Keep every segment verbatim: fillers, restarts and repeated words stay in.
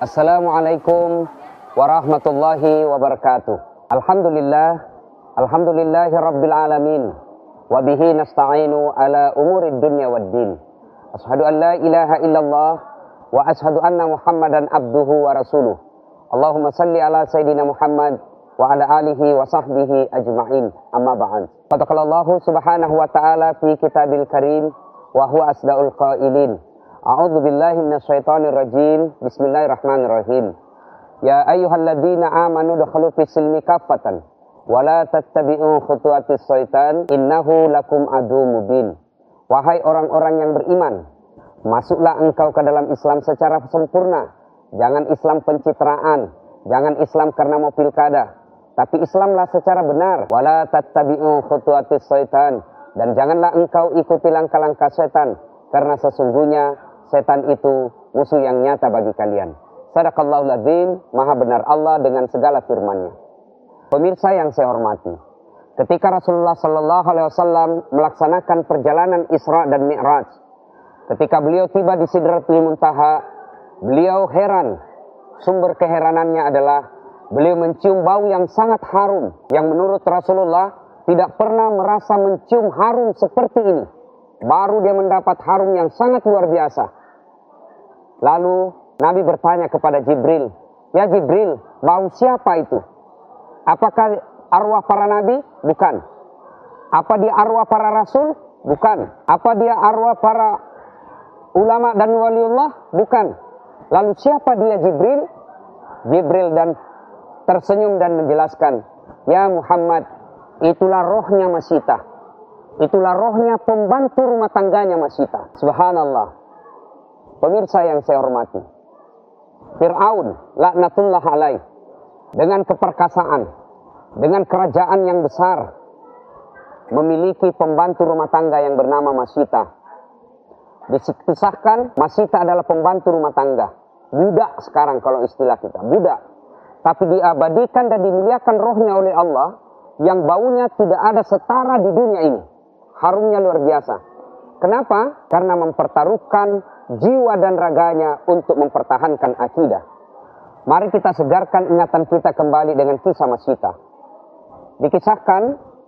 Assalamualaikum warahmatullahi wabarakatuh. Alhamdulillah, alhamdulillahi rabbil alamin. Wabihi nasta'inu ala umurid dunya waddin. Ashadu an la ilaha illallah wa ashadu anna muhammadan abduhu wa rasuluh. Allahumma salli ala sayyidina Muhammad wa ala alihi wa sahbihi ajma'in. Amma ba'an. Fadaqalallahu subhanahu wa ta'ala fi kitabil karim wa huwa asda'ul qailin. A'udzu billahi minasyaitonir rajim. Bismillahirrahmanirrahim. Ya ayyuhalladzina amanu dukhulu fis silmi kaffatan wa la tattabi'u khutuwatis syaitan innahu lakum adu mubin. Wahai orang-orang yang beriman, masuklah engkau ke dalam Islam secara sempurna. Jangan Islam pencitraan, jangan Islam karena mau pilkada, tapi Islamlah secara benar. Wa la tattabi'u khutuwatis syaitan, dan janganlah engkau ikuti langkah-langkah setan, karena sesungguhnya setan itu musuh yang nyata bagi kalian. Sadaqallahul azim, maha benar Allah dengan segala firman-Nya. Pemirsa yang saya hormati, ketika Rasulullah Sallallahu Alaihi Wasallam melaksanakan perjalanan Isra dan Mi'raj, ketika beliau tiba di Sidratul Muntaha, beliau heran. Sumber keheranannya adalah beliau mencium bau yang sangat harum, yang menurut Rasulullah tidak pernah merasa mencium harum seperti ini. Baru dia mendapat harum yang sangat luar biasa. Lalu Nabi bertanya kepada Jibril, "Ya Jibril, bau siapa itu? Apakah arwah para nabi? Bukan. Apa dia arwah para rasul? Bukan. Apa dia arwah para ulama dan waliullah? Bukan. Lalu siapa dia Jibril?" Jibril dan tersenyum dan menjelaskan, "Ya Muhammad, itulah rohnya Masita. Itulah rohnya pembantu rumah tangganya Masita." Subhanallah. Pemirsa yang saya hormati, Fir'aun laknatullah alaih, dengan keperkasaan, dengan kerajaan yang besar, memiliki pembantu rumah tangga yang bernama Masita. Dikisahkan Masita adalah pembantu rumah tangga, budak sekarang kalau istilah kita, budak. Tapi diabadikan dan dimuliakan rohnya oleh Allah, yang baunya tidak ada setara di dunia ini. Harumnya luar biasa. Kenapa? Karena mempertaruhkan jiwa dan raganya untuk mempertahankan akidah. Mari kita segarkan ingatan kita kembali dengan kisah Masita. Dikisahkan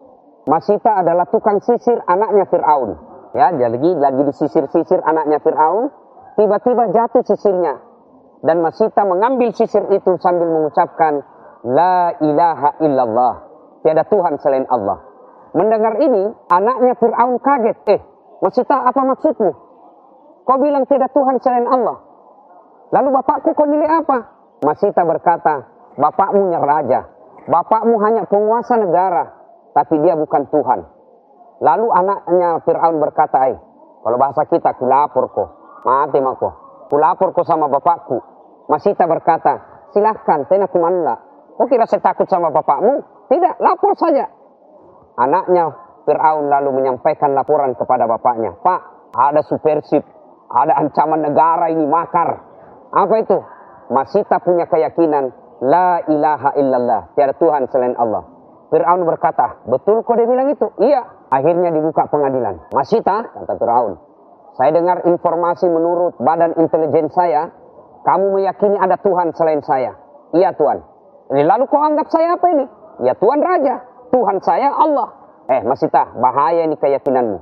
Masita adalah tukang sisir anaknya Fir'aun. Ya, dia lagi lagi disisir-sisir anaknya Fir'aun, tiba-tiba jatuh sisirnya. Dan Masita mengambil sisir itu sambil mengucapkan La ilaha illallah, tiada Tuhan selain Allah. Mendengar ini, anaknya Fir'aun kaget. Eh, Masita, apa maksudmu? Kau bilang tidak Tuhan selain Allah. Lalu bapakku kau nilai apa? Masita berkata, bapakmu raja. Bapakmu hanya penguasa negara, tapi dia bukan Tuhan. Lalu anaknya Fir'aun berkata, eh, kalau bahasa kita, kulapor ko. Mati mako. Kulapor ko sama bapakku. Masita berkata, silahkan, tena kumanla. Kau kira saya takut sama bapakmu? Tidak, lapor saja. Anaknya Fir'aun lalu menyampaikan laporan kepada bapaknya. Pak, ada subversif, ada ancaman negara ini makar. Apa itu? Masita punya keyakinan La ilaha illallah, tiada Tuhan selain Allah. Fir'aun berkata, betul kau dia bilang itu? Iya. Akhirnya dibuka pengadilan. Masita, kata Fir'aun, saya dengar informasi menurut badan intelijen saya, kamu meyakini ada Tuhan selain saya. Iya Tuhan. Lalu kau anggap saya apa ini? Ya Tuhan Raja. Tuhan saya Allah. Eh Masita, bahaya ini keyakinanmu.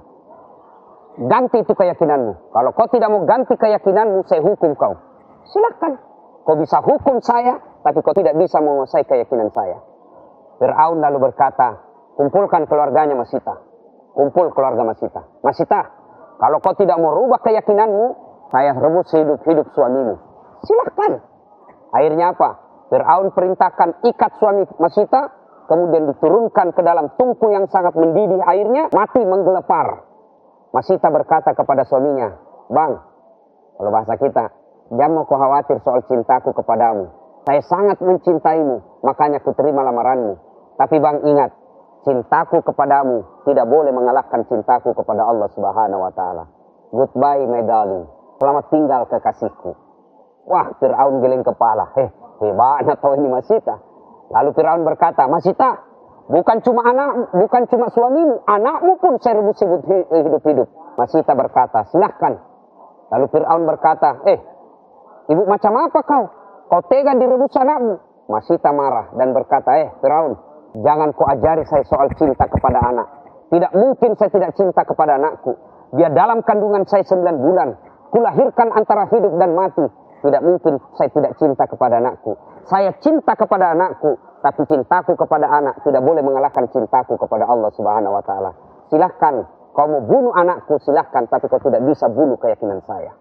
Ganti itu keyakinanmu. Kalau kau tidak mau ganti keyakinanmu, saya hukum kau. Silakan. Kau bisa hukum saya, tapi kau tidak bisa menguasai keyakinan saya. Fir'aun lalu berkata, kumpulkan keluarganya Masita. Kumpul keluarga Masita. Masita, kalau kau tidak mau rubah keyakinanmu, saya rebut hidup-hidup suamimu. Silakan. Akhirnya apa? Fir'aun perintahkan ikat suami Masita, kemudian diturunkan ke dalam tungku yang sangat mendidih airnya, mati menggelepar. Masita berkata kepada suaminya, Bang, kalau bahasa kita, jangan kau khawatir soal cintaku kepadamu. Saya sangat mencintaimu, makanya ku terima lamaranmu. Tapi Bang ingat, cintaku kepadamu tidak boleh mengalahkan cintaku kepada Allah Subhanahu wa Ta'ala. Goodbye my darling, selamat tinggal kekasihku. Wah, Fir'aun geleng kepala. Heh, hebatnya tahu ini Masita. Lalu Fir'aun berkata, Masita, bukan cuma anak, bukan cuma suamimu, anakmu pun saya rebut hidup-hidup. Masita berkata, silahkan. Lalu Fir'aun berkata, eh, ibu macam apa kau? Kau tega direbut anakmu. Masita marah dan berkata, eh Firaun, jangan kau ajari saya soal cinta kepada anak. Tidak mungkin saya tidak cinta kepada anakku. Dia dalam kandungan saya sembilan bulan. Kulahirkan antara hidup dan mati. Tidak mungkin saya tidak cinta kepada anakku. Saya cinta kepada anakku, tapi cintaku kepada anak tidak boleh mengalahkan cintaku kepada Allah Subhanahu wa taala. Silahkan kau mau bunuh anakku, silahkan, tapi kau tidak bisa bunuh keyakinan saya.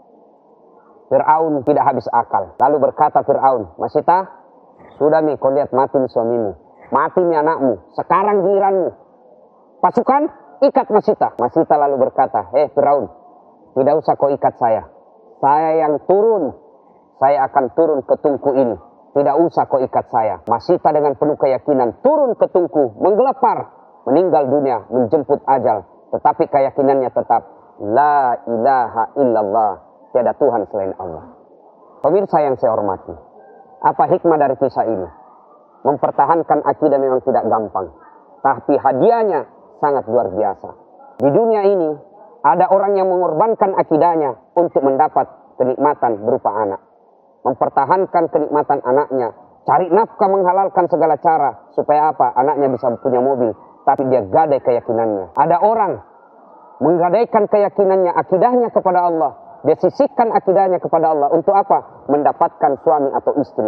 Fir'aun tidak habis akal. Lalu berkata Fir'aun, Masita, sudah nih kau lihat mati nih suamimu, mati nih anakmu, sekarang giliranmu. Pasukan, ikat Masita. Masita lalu berkata, eh Fir'aun, tidak usah kau ikat saya. Saya yang turun, saya akan turun ke tungku ini. Tidak usah kau ikat saya. Masita dengan penuh keyakinan turun ke tungku, menggelepar, meninggal dunia, menjemput ajal. Tetapi keyakinannya tetap, La ilaha illallah, tiada Tuhan selain Allah. Pemirsa yang saya hormati, apa hikmah dari kisah ini? Mempertahankan akidah memang tidak gampang, tapi hadiahnya sangat luar biasa. Di dunia ini, ada orang yang mengorbankan akidahnya untuk mendapat kenikmatan berupa anak. Mempertahankan kenikmatan anaknya, cari nafkah, menghalalkan segala cara, supaya apa? Anaknya bisa punya mobil, tapi dia gadai keyakinannya. Ada orang menggadaikan keyakinannya, akidahnya kepada Allah. Dia sisihkan akidahnya kepada Allah. Untuk apa? Mendapatkan suami atau istri.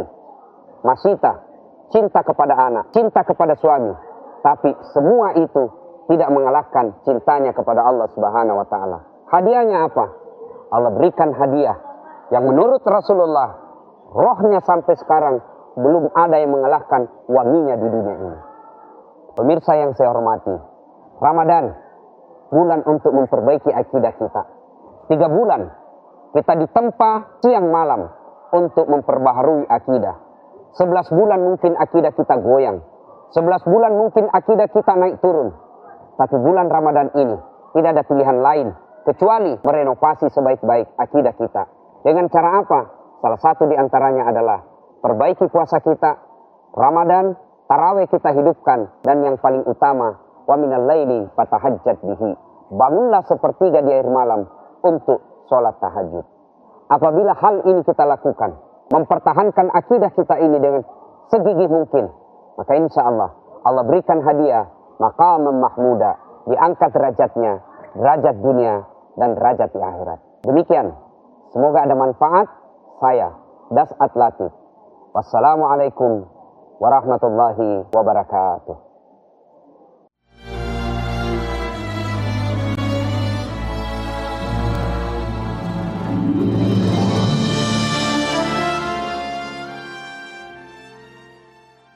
Masita, cinta kepada anak, cinta kepada suami. Tapi semua itu tidak mengalahkan cintanya kepada Allah Subhanahu wa taala. Hadiahnya apa? Allah berikan hadiah yang menurut Rasulullah, rohnya sampai sekarang belum ada yang mengalahkan wanginya di dunia ini. Pemirsa yang saya hormati, Ramadan, bulan untuk memperbaiki akidah kita. Tiga bulan kita ditempa siang malam untuk memperbaharui akidah. Sebelas bulan mungkin akidah kita goyang. Sebelas bulan mungkin akidah kita naik turun. Tapi bulan Ramadan ini tidak ada pilihan lain kecuali merenovasi sebaik-baik akidah kita. Dengan cara apa? Salah satu di antaranya adalah perbaiki puasa kita, Ramadan, tarawih kita hidupkan, dan yang paling utama, wa minal laili fatahajjat bihi. Bangunlah sepertiga di akhir malam untuk sholat tahajud. Apabila hal ini kita lakukan, mempertahankan akidah kita ini dengan segigih mungkin, maka insya Allah Allah berikan hadiah maqaman mahmuda, diangkat derajatnya, derajat dunia dan derajat di akhirat. Demikian, semoga ada manfaat. Saya Das'at Latif. Wassalamualaikum warahmatullahi wabarakatuh.